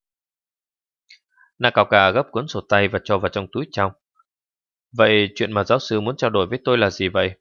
Nakauka gấp cuốn sổ tay và cho vào trong túi trong. Vậy chuyện mà giáo sư muốn trao đổi với tôi là gì vậy?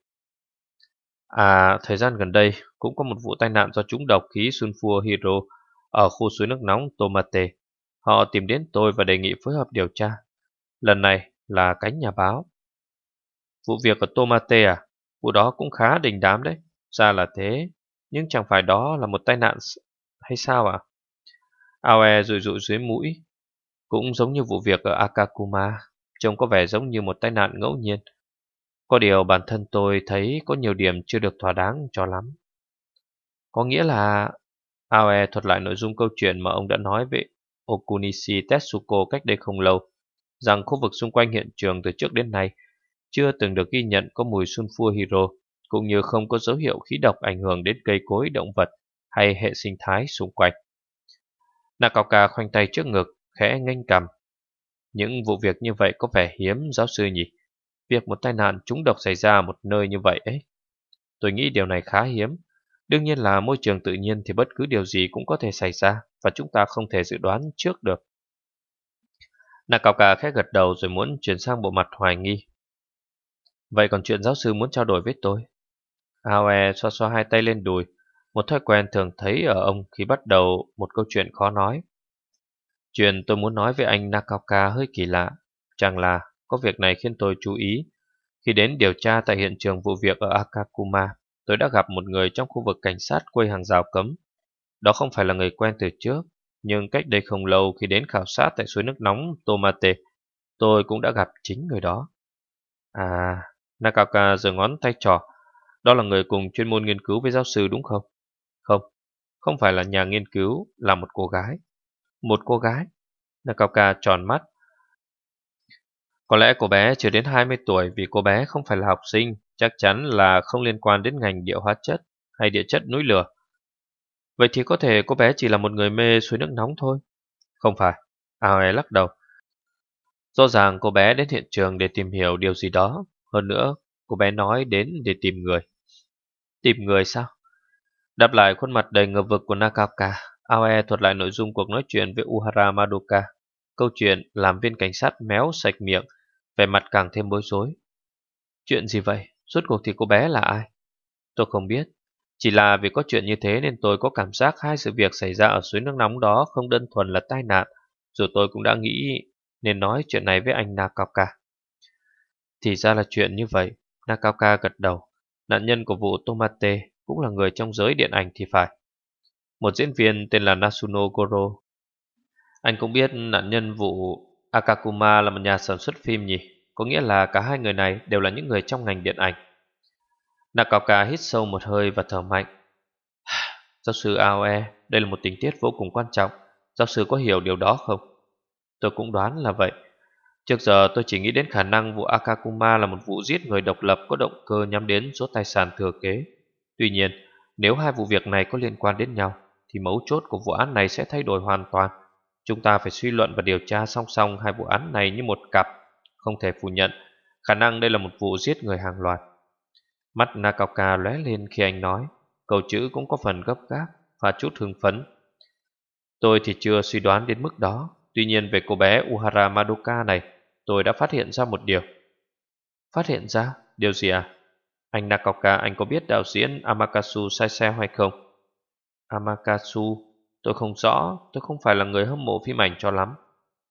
À, thời gian gần đây cũng có một vụ tai nạn do trúng độc khí sulfur hydro ở khu suối nước nóng Tomate. Họ tìm đến tôi và đề nghị phối hợp điều tra. Lần này là cánh nhà báo. Vụ việc ở Tomate à? Vụ đó cũng khá đình đám đấy. Ra là thế, nhưng chẳng phải đó là một tai nạn hay sao à? Aoe rụi rụi dưới mũi. Cũng giống như vụ việc ở Akakuma, trông có vẻ giống như một tai nạn ngẫu nhiên. Có điều bản thân tôi thấy có nhiều điểm chưa được thỏa đáng cho lắm. Có nghĩa là... Aoe thuật lại nội dung câu chuyện mà ông đã nói với Okunishi Tetsuko cách đây không lâu, rằng khu vực xung quanh hiện trường từ trước đến nay chưa từng được ghi nhận có mùi sulfur hydro, cũng như không có dấu hiệu khí độc ảnh hưởng đến cây cối, động vật hay hệ sinh thái xung quanh. Nakauka khoanh tay trước ngực, khẽ nghênh cằm. Những vụ việc như vậy có vẻ hiếm, giáo sư nhỉ? Việc một tai nạn trúng độc xảy ra ở một nơi như vậy ấy. Tôi nghĩ điều này khá hiếm. Đương nhiên là môi trường tự nhiên thì bất cứ điều gì cũng có thể xảy ra, và chúng ta không thể dự đoán trước được. Nakauka khẽ gật đầu rồi muốn chuyển sang bộ mặt hoài nghi. Vậy còn chuyện giáo sư muốn trao đổi với tôi? Aoe xoa xoa hai tay lên đùi, một thói quen thường thấy ở ông khi bắt đầu một câu chuyện khó nói. Chuyện tôi muốn nói với anh Nakauka hơi kỳ lạ. Chẳng là có việc này khiến tôi chú ý. Khi đến điều tra tại hiện trường vụ việc ở Akakuma, tôi đã gặp một người trong khu vực cảnh sát quây hàng rào cấm. Đó không phải là người quen từ trước, nhưng cách đây không lâu khi đến khảo sát tại suối nước nóng Tomate, tôi cũng đã gặp chính người đó. À, Nakauka giơ ngón tay trỏ. Đó là người cùng chuyên môn nghiên cứu với giáo sư đúng không? Không, không phải là nhà nghiên cứu, là một cô gái. Một cô gái? Nakauka tròn mắt. Có lẽ cô bé chưa đến hai mươi tuổi vì cô bé không phải là học sinh, chắc chắn là không liên quan đến ngành địa hóa chất hay địa chất núi lửa. Vậy thì có thể cô bé chỉ là một người mê suối nước nóng thôi. Không phải, Aoe lắc đầu. Rõ ràng cô bé đến hiện trường để tìm hiểu điều gì đó. Hơn nữa, cô bé nói đến để tìm người. Tìm người sao? Đáp lại khuôn mặt đầy ngờ vực của Nakauka, Aoe thuật lại nội dung cuộc nói chuyện với Uhara Madoka. Câu chuyện làm viên cảnh sát méo sạch miệng, vẻ mặt càng thêm bối rối. Chuyện gì vậy? Rốt cuộc thì cô bé là ai? Tôi không biết. Chỉ là vì có chuyện như thế nên tôi có cảm giác hai sự việc xảy ra ở suối nước nóng đó không đơn thuần là tai nạn. Rồi tôi cũng đã nghĩ nên nói chuyện này với anh Nakauka. Thì ra là chuyện như vậy. Nakauka gật đầu. Nạn nhân của vụ Tomate cũng là người trong giới điện ảnh thì phải. Một diễn viên tên là Nasuno Goro. Anh cũng biết nạn nhân vụ Akakuma là một nhà sản xuất phim nhỉ? Có nghĩa là cả hai người này đều là những người trong ngành điện ảnh. Nakauka hít sâu một hơi và thở mạnh. Giáo sư Aoe, đây là một tình tiết vô cùng quan trọng. Giáo sư có hiểu điều đó không? Tôi cũng đoán là vậy. Trước giờ tôi chỉ nghĩ đến khả năng vụ Akakuma là một vụ giết người độc lập có động cơ nhắm đến số tài sản thừa kế. Tuy nhiên, nếu hai vụ việc này có liên quan đến nhau, thì mấu chốt của vụ án này sẽ thay đổi hoàn toàn. Chúng ta phải suy luận và điều tra song song hai vụ án này như một cặp. Không thể phủ nhận, khả năng đây là một vụ giết người hàng loạt. Mắt Nakauka lóe lên khi anh nói, câu chữ cũng có phần gấp gáp và chút hưng phấn. Tôi thì chưa suy đoán đến mức đó. Tuy nhiên về cô bé Uhara Madoka này, tôi đã phát hiện ra một điều. Phát hiện ra? Điều gì à? Anh Nakauka, anh có biết đạo diễn Amakasu Saiseo hay không? Amakasu? Tôi không rõ, tôi không phải là người hâm mộ phim ảnh cho lắm.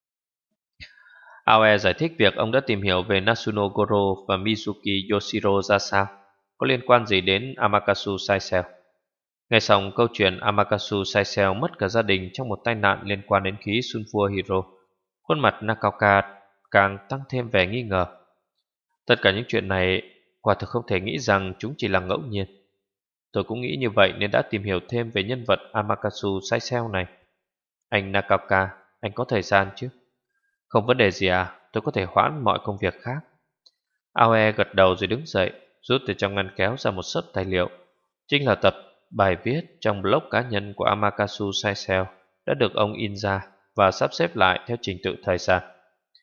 Aoe giải thích việc ông đã tìm hiểu về Nasuno Goro và Mizuki Yoshiro ra sao, có liên quan gì đến Amakasu Saiseo. Nghe xong câu chuyện Amakasu Saiseo mất cả gia đình trong một tai nạn liên quan đến khí sulfur hydro, khuôn mặt Nakauka càng tăng thêm vẻ nghi ngờ. Tất cả những chuyện này quả thực không thể nghĩ rằng chúng chỉ là ngẫu nhiên. Tôi cũng nghĩ như vậy nên đã tìm hiểu thêm về nhân vật Amakasu Saiseo này. Anh Nakauka, anh có thời gian chứ? Không vấn đề gì à, tôi có thể hoãn mọi công việc khác. Aoe gật đầu rồi đứng dậy, rút từ trong ngăn kéo ra một xấp tài liệu. Chính là tập bài viết trong blog cá nhân của Amakasu Saiseo đã được ông in ra và sắp xếp lại theo trình tự thời gian.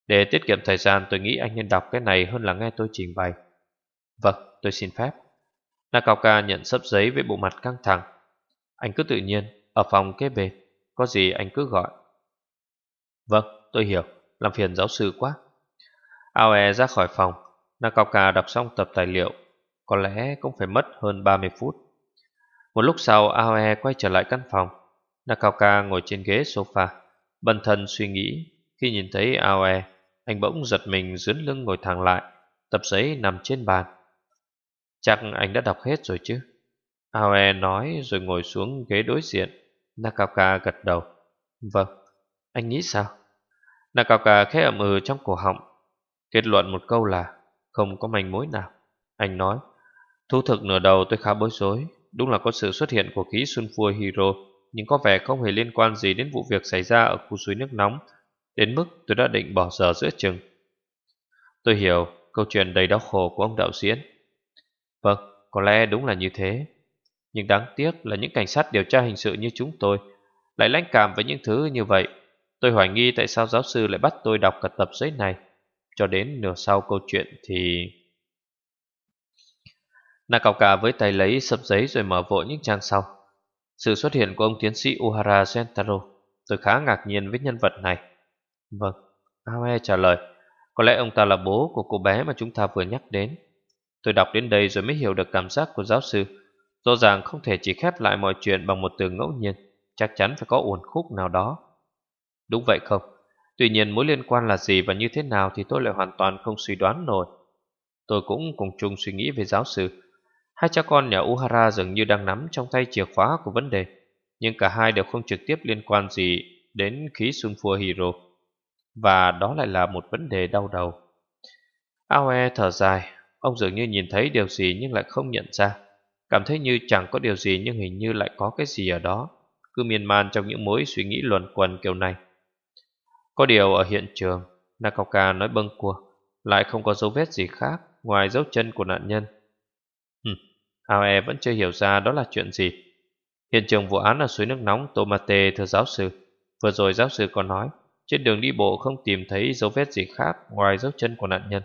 Để tiết kiệm thời gian, tôi nghĩ anh nên đọc cái này hơn là nghe tôi trình bày. Vâng, tôi xin phép. Nakaoka nhận xấp giấy với bộ mặt căng thẳng. Anh cứ tự nhiên, ở phòng kế bên, có gì anh cứ gọi. Vâng, tôi hiểu, làm phiền giáo sư quá. Aoe ra khỏi phòng. Nakaoka đọc xong tập tài liệu. Có lẽ cũng phải mất hơn ba mươi phút. Một lúc sau, Aoe quay trở lại căn phòng. Nakaoka ngồi trên ghế sofa, bần thần suy nghĩ. Khi nhìn thấy Aoe, anh bỗng giật mình dướn lưng ngồi thẳng lại. Tập giấy nằm trên bàn. Chắc anh đã đọc hết rồi chứ? Aoe nói rồi ngồi xuống ghế đối diện. Nakaoka gật đầu. Vâng, anh nghĩ sao? Nakaoka khẽ ậm ừ trong cổ họng. Kết luận một câu là không có manh mối nào. Anh nói, thú thực nửa đầu tôi khá bối rối. Đúng là có sự xuất hiện của khí Sulfur Hero, nhưng có vẻ không hề liên quan gì đến vụ việc xảy ra ở khu suối nước nóng, đến mức tôi đã định bỏ dở giữa chừng. Tôi hiểu câu chuyện đầy đau khổ của ông đạo diễn. Vâng, có lẽ đúng là như thế. Nhưng đáng tiếc là những cảnh sát điều tra hình sự như chúng tôi lại lãnh cảm với những thứ như vậy. Tôi hoài nghi tại sao giáo sư lại bắt tôi đọc cả tập giấy này. Cho đến nửa sau câu chuyện thì... Nakaoka với tay lấy sấp giấy rồi mở vội những trang sau. Sự xuất hiện của ông tiến sĩ Uhara Gentaro. Tôi khá ngạc nhiên với nhân vật này. Vâng, Aoe trả lời. Có lẽ ông ta là bố của cô bé mà chúng ta vừa nhắc đến. Tôi đọc đến đây rồi mới hiểu được cảm giác của giáo sư. Rõ ràng không thể chỉ khép lại mọi chuyện bằng một từ ngẫu nhiên. Chắc chắn phải có uẩn khúc nào đó. Đúng vậy không? Tuy nhiên mối liên quan là gì và như thế nào thì tôi lại hoàn toàn không suy đoán nổi. Tôi cũng cùng chung suy nghĩ về giáo sư. Hai cha con nhà Uhara dường như đang nắm trong tay chìa khóa của vấn đề, nhưng cả hai đều không trực tiếp liên quan gì đến khí Sulfur Hero. Và đó lại là một vấn đề đau đầu. Aoe thở dài. Ông dường như nhìn thấy điều gì nhưng lại không nhận ra. Cảm thấy như chẳng có điều gì nhưng hình như lại có cái gì ở đó. Cứ miên man trong những mối suy nghĩ luẩn quẩn kiểu này. Có điều ở hiện trường, Nakaoka nói bâng quơ, lại không có dấu vết gì khác ngoài dấu chân của nạn nhân. Hừm, Aoe vẫn chưa hiểu ra đó là chuyện gì. Hiện trường vụ án ở suối nước nóng Tomate, thưa giáo sư. Vừa rồi giáo sư có nói trên đường đi bộ không tìm thấy dấu vết gì khác ngoài dấu chân của nạn nhân.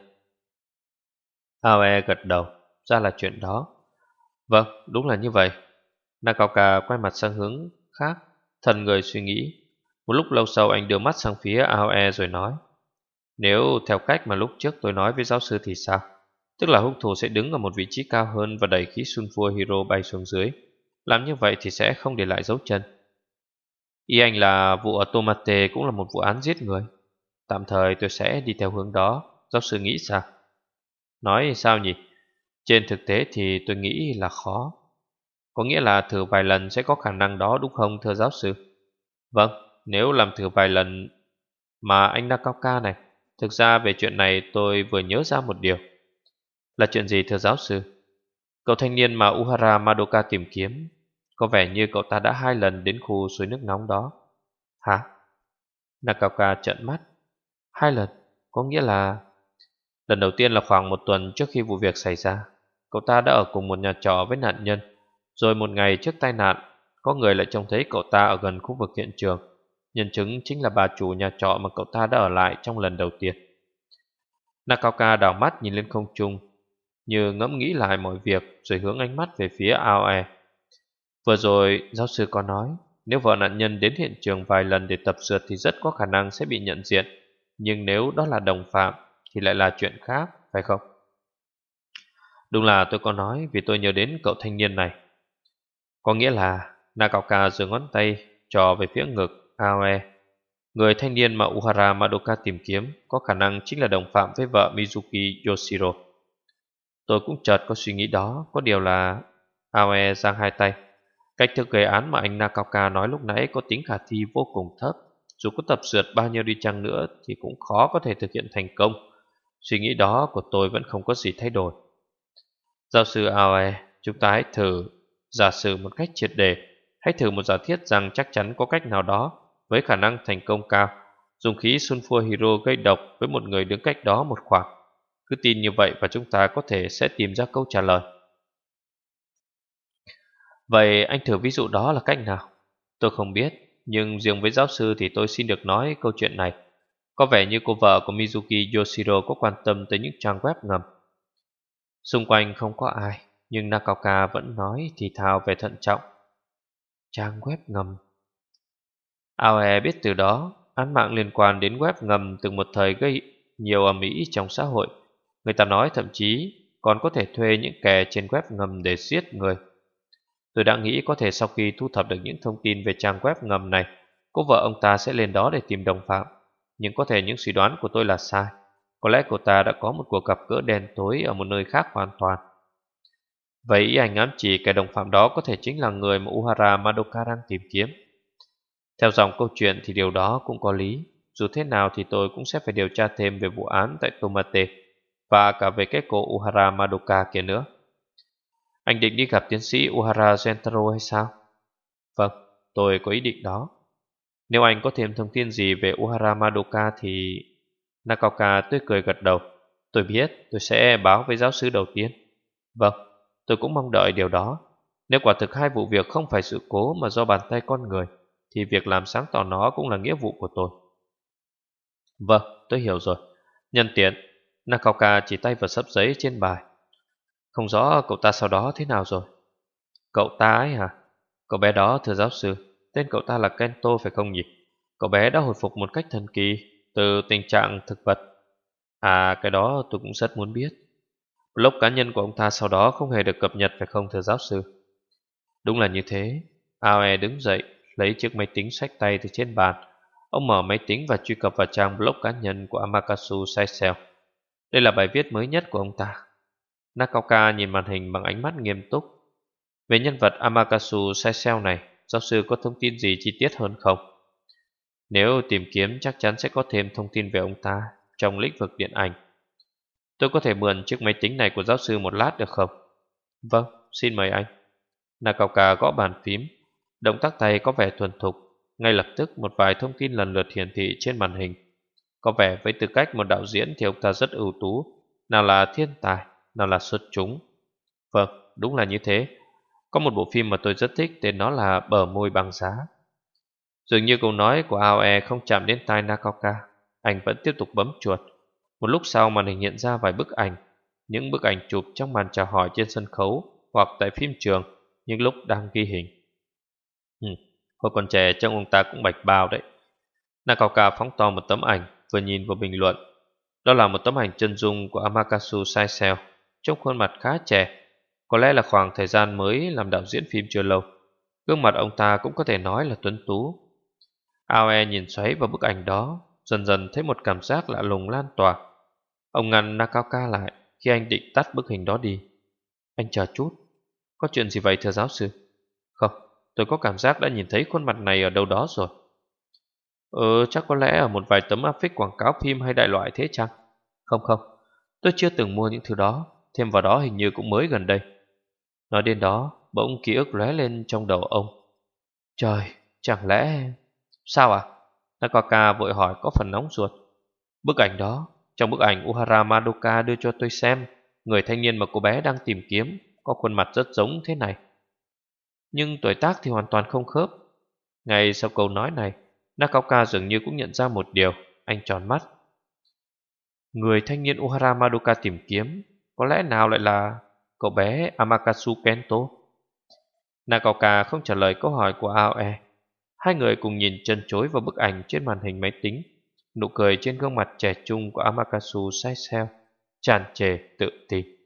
Aoe gật đầu. Ra là chuyện đó. Vâng, đúng là như vậy. Nakaoka quay mặt sang hướng khác, thần người suy nghĩ. Một lúc lâu sau anh đưa mắt sang phía Aoe rồi nói, nếu theo cách mà lúc trước tôi nói với giáo sư thì sao? Tức là hung thủ sẽ đứng ở một vị trí cao hơn và đẩy khí Sulfur Hero bay xuống dưới. Làm như vậy thì sẽ không để lại dấu chân. Ý anh là vụ ở Tomate cũng là một vụ án giết người. Tạm thời tôi sẽ đi theo hướng đó. Giáo sư nghĩ sao? Nói sao nhỉ? Trên thực tế thì tôi nghĩ là khó. Có nghĩa là thử vài lần sẽ có khả năng đó đúng không thưa giáo sư? Vâng, nếu làm thử vài lần. Mà anh Nakaoka này, thực ra về chuyện này tôi vừa nhớ ra một điều. Là chuyện gì thưa giáo sư? Cậu thanh niên mà Uhara Madoka tìm kiếm, có vẻ như cậu ta đã hai lần đến khu suối nước nóng đó. Hả? Nakaoka trợn mắt. Hai lần? Có nghĩa là... Lần đầu tiên là khoảng một tuần trước khi vụ việc xảy ra. Cậu ta đã ở cùng một nhà trọ với nạn nhân. Rồi một ngày trước tai nạn, có người lại trông thấy cậu ta ở gần khu vực hiện trường. Nhân chứng chính là bà chủ nhà trọ mà cậu ta đã ở lại trong lần đầu tiên. Nakaoka đảo mắt nhìn lên không trung, như ngẫm nghĩ lại mọi việc rồi hướng ánh mắt về phía Aoe. Vừa rồi giáo sư có nói, nếu vợ nạn nhân đến hiện trường vài lần để tập dượt thì rất có khả năng sẽ bị nhận diện. Nhưng nếu đó là đồng phạm thì lại là chuyện khác, phải không? Đúng là tôi có nói vì tôi nhớ đến cậu thanh niên này. Có nghĩa là Nakaoka giơ ngón tay trò về phía ngực Aoe. Người thanh niên mà Uhara Madoka tìm kiếm có khả năng chính là đồng phạm với vợ Mizuki Yoshiro. Tôi cũng chợt có suy nghĩ đó. Có điều là... Aoe giang hai tay. Cách thức gây án mà anh Nakaoka nói lúc nãy có tính khả thi vô cùng thấp. Dù có tập dượt bao nhiêu đi chăng nữa thì cũng khó có thể thực hiện thành công. Suy nghĩ đó của tôi vẫn không có gì thay đổi. Giáo sư Aoe, chúng ta hãy thử giả sử một cách triệt để. Hãy thử một giả thiết rằng chắc chắn có cách nào đó với khả năng thành công cao dùng khí Sulfur Hero gây độc với một người đứng cách đó một khoảng. Cứ tin như vậy và chúng ta có thể sẽ tìm ra câu trả lời. Vậy anh thử ví dụ đó là cách nào? Tôi không biết, nhưng riêng với giáo sư thì tôi xin được nói câu chuyện này. Có vẻ như cô vợ của Mizuki Yoshiro có quan tâm tới những trang web ngầm. Xung quanh không có ai, nhưng Nakaoka vẫn nói thì thào về thận trọng. Trang web ngầm. Aoe biết từ đó, án mạng liên quan đến web ngầm từng một thời gây nhiều ầm ĩ trong xã hội. Người ta nói thậm chí còn có thể thuê những kẻ trên web ngầm để giết người. Tôi đã nghĩ có thể sau khi thu thập được những thông tin về trang web ngầm này, cô vợ ông ta sẽ lên đó để tìm đồng phạm. Nhưng có thể những suy đoán của tôi là sai. Có lẽ cô ta đã có một cuộc gặp gỡ đen tối ở một nơi khác hoàn toàn. Vậy ý anh ám chỉ kẻ đồng phạm đó có thể chính là người mà Uhara Madoka đang tìm kiếm. Theo dòng câu chuyện thì điều đó cũng có lý. Dù thế nào thì tôi cũng sẽ phải điều tra thêm về vụ án tại Tomate và cả về cái cô Uhara Madoka kia nữa. Anh định đi gặp tiến sĩ Uhara Gentaro hay sao? Vâng, tôi có ý định đó. Nếu anh có thêm thông tin gì về Uhara Madoka thì... Nakaoka tươi cười gật đầu. Tôi biết, tôi sẽ báo với giáo sư đầu tiên. Vâng, tôi cũng mong đợi điều đó. Nếu quả thực hai vụ việc không phải sự cố mà do bàn tay con người, thì việc làm sáng tỏ nó cũng là nghĩa vụ của tôi. Vâng, tôi hiểu rồi. Nhân tiện, Nakaoka chỉ tay vào sấp giấy trên bài. Không rõ cậu ta sau đó thế nào rồi. Cậu ta ấy hả? Cậu bé đó thưa giáo sư, tên cậu ta là Kento phải không nhỉ? Cậu bé đã hồi phục một cách thần kỳ từ tình trạng thực vật. À, cái đó tôi cũng rất muốn biết. Blog cá nhân của ông ta sau đó không hề được cập nhật phải không thưa giáo sư? Đúng là như thế. Aoe đứng dậy, lấy chiếc máy tính xách tay từ trên bàn. Ông mở máy tính và truy cập vào trang blog cá nhân của Amakatsu Saisel. Đây là bài viết mới nhất của ông ta. Nakaoka nhìn màn hình bằng ánh mắt nghiêm túc. Về nhân vật Amakatsu Saisel này, giáo sư có thông tin gì chi tiết hơn không? Nếu tìm kiếm chắc chắn sẽ có thêm thông tin về ông ta trong lĩnh vực điện ảnh. Tôi có thể mượn chiếc máy tính này của giáo sư một lát được không? Vâng, xin mời anh. Nakaoka gõ bàn phím. Động tác tay có vẻ thuần thục. Ngay lập tức một vài thông tin lần lượt hiển thị trên màn hình. Có vẻ với tư cách một đạo diễn thì ông ta rất ưu tú. Nào là thiên tài, nào là xuất chúng. Vâng, đúng là như thế. Có một bộ phim mà tôi rất thích, tên nó là Bờ môi băng giá. Dường như câu nói của Aoe không chạm đến tai Nakaoka. Anh vẫn tiếp tục bấm chuột. Một lúc sau màn hình hiện ra vài bức ảnh. Những bức ảnh chụp trong màn chào hỏi trên sân khấu hoặc tại phim trường, những lúc đang ghi hình. Ừ, hồi còn trẻ trông ông ta cũng bạch bao đấy. Nakaoka phóng to một tấm ảnh, vừa nhìn vừa bình luận. Đó là một tấm ảnh chân dung của Amakatsu Saisel, trông khuôn mặt khá trẻ. Có lẽ là khoảng thời gian mới làm đạo diễn phim chưa lâu. Gương mặt ông ta cũng có thể nói là tuấn tú. Aoe nhìn xoáy vào bức ảnh đó, dần dần thấy một cảm giác lạ lùng lan tỏa. Ông ngăn Nakaoka lại khi anh định tắt bức hình đó đi. Anh chờ chút. Có chuyện gì vậy thưa giáo sư? Không, tôi có cảm giác đã nhìn thấy khuôn mặt này ở đâu đó rồi. Ừ, chắc có lẽ ở một vài tấm áp phích quảng cáo phim hay đại loại thế chăng? Không không, tôi chưa từng mua những thứ đó. Thêm vào đó hình như cũng mới gần đây. Nói đến đó, bỗng ký ức lóe lên trong đầu ông. Trời, chẳng lẽ... Sao à? Nakaoka vội hỏi có phần nóng ruột. Bức ảnh đó, trong bức ảnh Uhara Madoka đưa cho tôi xem, người thanh niên mà cô bé đang tìm kiếm có khuôn mặt rất giống thế này. Nhưng tuổi tác thì hoàn toàn không khớp. Ngay sau câu nói này, Nakaoka dường như cũng nhận ra một điều. Anh tròn mắt. Người thanh niên Uhara Madoka tìm kiếm có lẽ nào lại là cậu bé Amakatsu Kento? Nakaoka không trả lời câu hỏi của Aoe. Hai người cùng nhìn chân chối vào bức ảnh trên màn hình máy tính. Nụ cười trên gương mặt trẻ trung của Amakatsu Saisel tràn trề tự tin.